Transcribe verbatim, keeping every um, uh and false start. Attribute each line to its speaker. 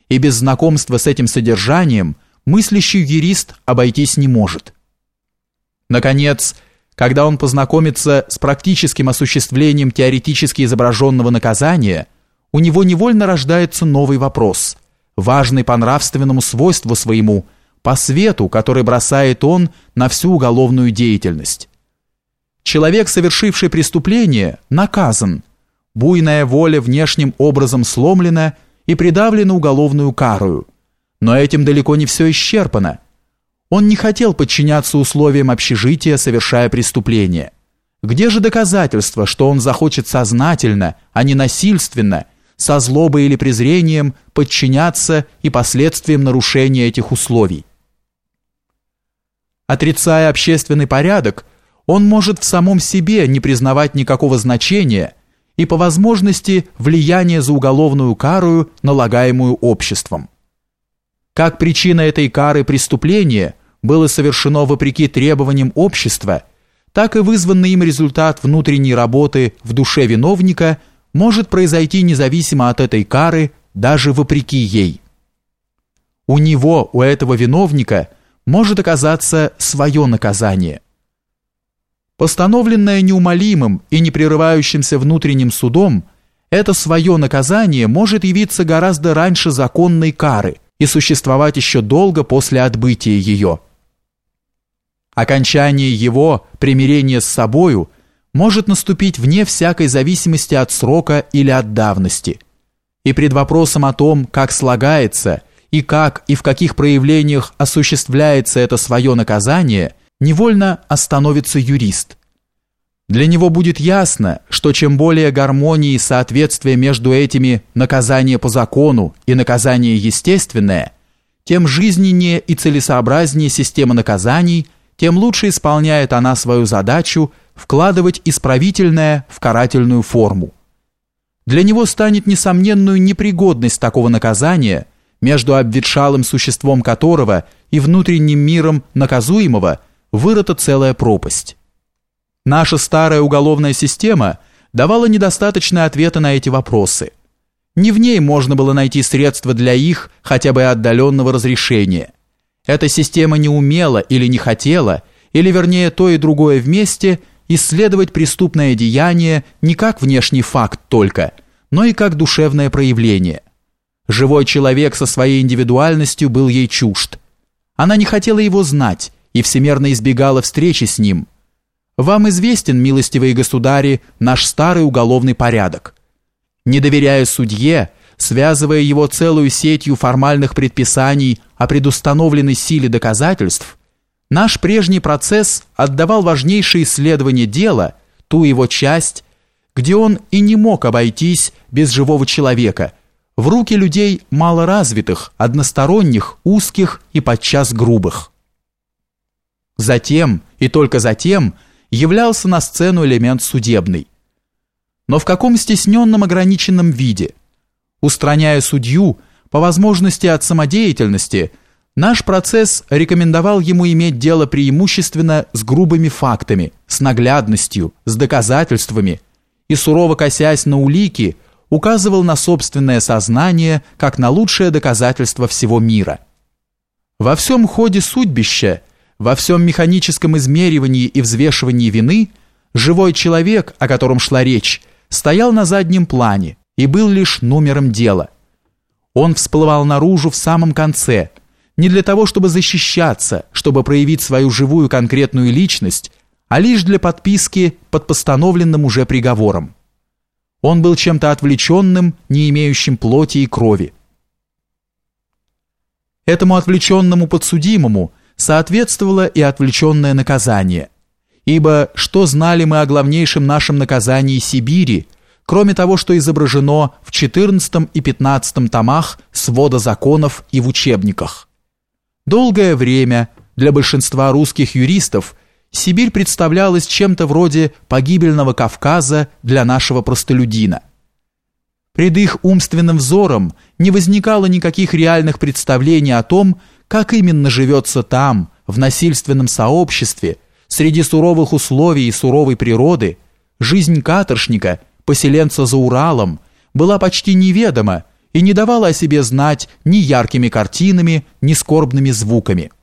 Speaker 1: и без знакомства с этим содержанием мыслящий юрист обойтись не может. Наконец, когда он познакомится с практическим осуществлением теоретически изображенного наказания, у него невольно рождается новый вопрос, важный по нравственному свойству своему, по свету, который бросает он на всю уголовную деятельность. Человек, совершивший преступление, наказан, буйная воля внешним образом сломлена и придавлена уголовную карою, но этим далеко не все исчерпано. Он не хотел подчиняться условиям общежития, совершая преступление. Где же доказательства, что он захочет сознательно, а не насильственно, со злобой или презрением подчиняться и последствиям нарушения этих условий? Отрицая общественный порядок, он может в самом себе не признавать никакого значения и по возможности влияние за уголовную кару, налагаемую обществом. Как причина этой кары преступления было совершено вопреки требованиям общества, так и вызванный им результат внутренней работы в душе виновника может произойти независимо от этой кары, даже вопреки ей. У него, у этого виновника, может оказаться свое наказание. Постановленное неумолимым и непрерывающимся внутренним судом, это свое наказание может явиться гораздо раньше законной кары и существовать еще долго после отбытия ее. Окончание его, примирение с собою, может наступить вне всякой зависимости от срока или от давности. И пред вопросом о том, как слагается и как и в каких проявлениях осуществляется это свое наказание, невольно остановится юрист. Для него будет ясно, что чем более гармонии и соответствия между этими наказание по закону и наказание естественное, тем жизненнее и целесообразнее система наказаний, тем лучше исполняет она свою задачу вкладывать исправительное в карательную форму. Для него станет несомненную непригодность такого наказания, между обветшалым существом которого и внутренним миром наказуемого вырыта целая пропасть. Наша старая уголовная система давала недостаточные ответы на эти вопросы. Не в ней можно было найти средства для их хотя бы отдаленного разрешения. Эта система не умела или не хотела, или вернее то и другое вместе, исследовать преступное деяние не как внешний факт только, но и как душевное проявление. Живой человек со своей индивидуальностью был ей чужд. Она не хотела его знать и всемерно избегала встречи с ним. Вам известен, милостивые государи, наш старый уголовный порядок. Не доверяя судье, связывая его целую сетью формальных предписаний о предустановленной силе доказательств, наш прежний процесс отдавал важнейшее исследование дела, ту его часть, где он и не мог обойтись без живого человека, в руки людей малоразвитых, односторонних, узких и подчас грубых. Затем, и только затем, являлся на сцену элемент судебный. Но в каком стесненном ограниченном виде? Устраняя судью, по возможности от самодеятельности, наш процесс рекомендовал ему иметь дело преимущественно с грубыми фактами, с наглядностью, с доказательствами, и сурово косясь на улики, указывал на собственное сознание как на лучшее доказательство всего мира. Во всем ходе судьбища, во всем механическом измеривании и взвешивании вины, живой человек, о котором шла речь, стоял на заднем плане и был лишь номером дела. Он всплывал наружу в самом конце, не для того, чтобы защищаться, чтобы проявить свою живую конкретную личность, а лишь для подписки под постановленным уже приговором. Он был чем-то отвлеченным, не имеющим плоти и крови. Этому отвлеченному подсудимому соответствовало и отвлеченное наказание. Ибо что знали мы о главнейшем нашем наказании Сибири, кроме того, что изображено в четырнадцатом и пятнадцатом томах свода законов и в учебниках? Долгое время для большинства русских юристов Сибирь представлялась чем-то вроде погибельного Кавказа для нашего простолюдина. Пред их умственным взором не возникало никаких реальных представлений о том, как именно живется там, в насильственном сообществе, среди суровых условий и суровой природы. Жизнь каторжника, поселенца за Уралом, была почти неведома и не давала о себе знать ни яркими картинами, ни скорбными звуками.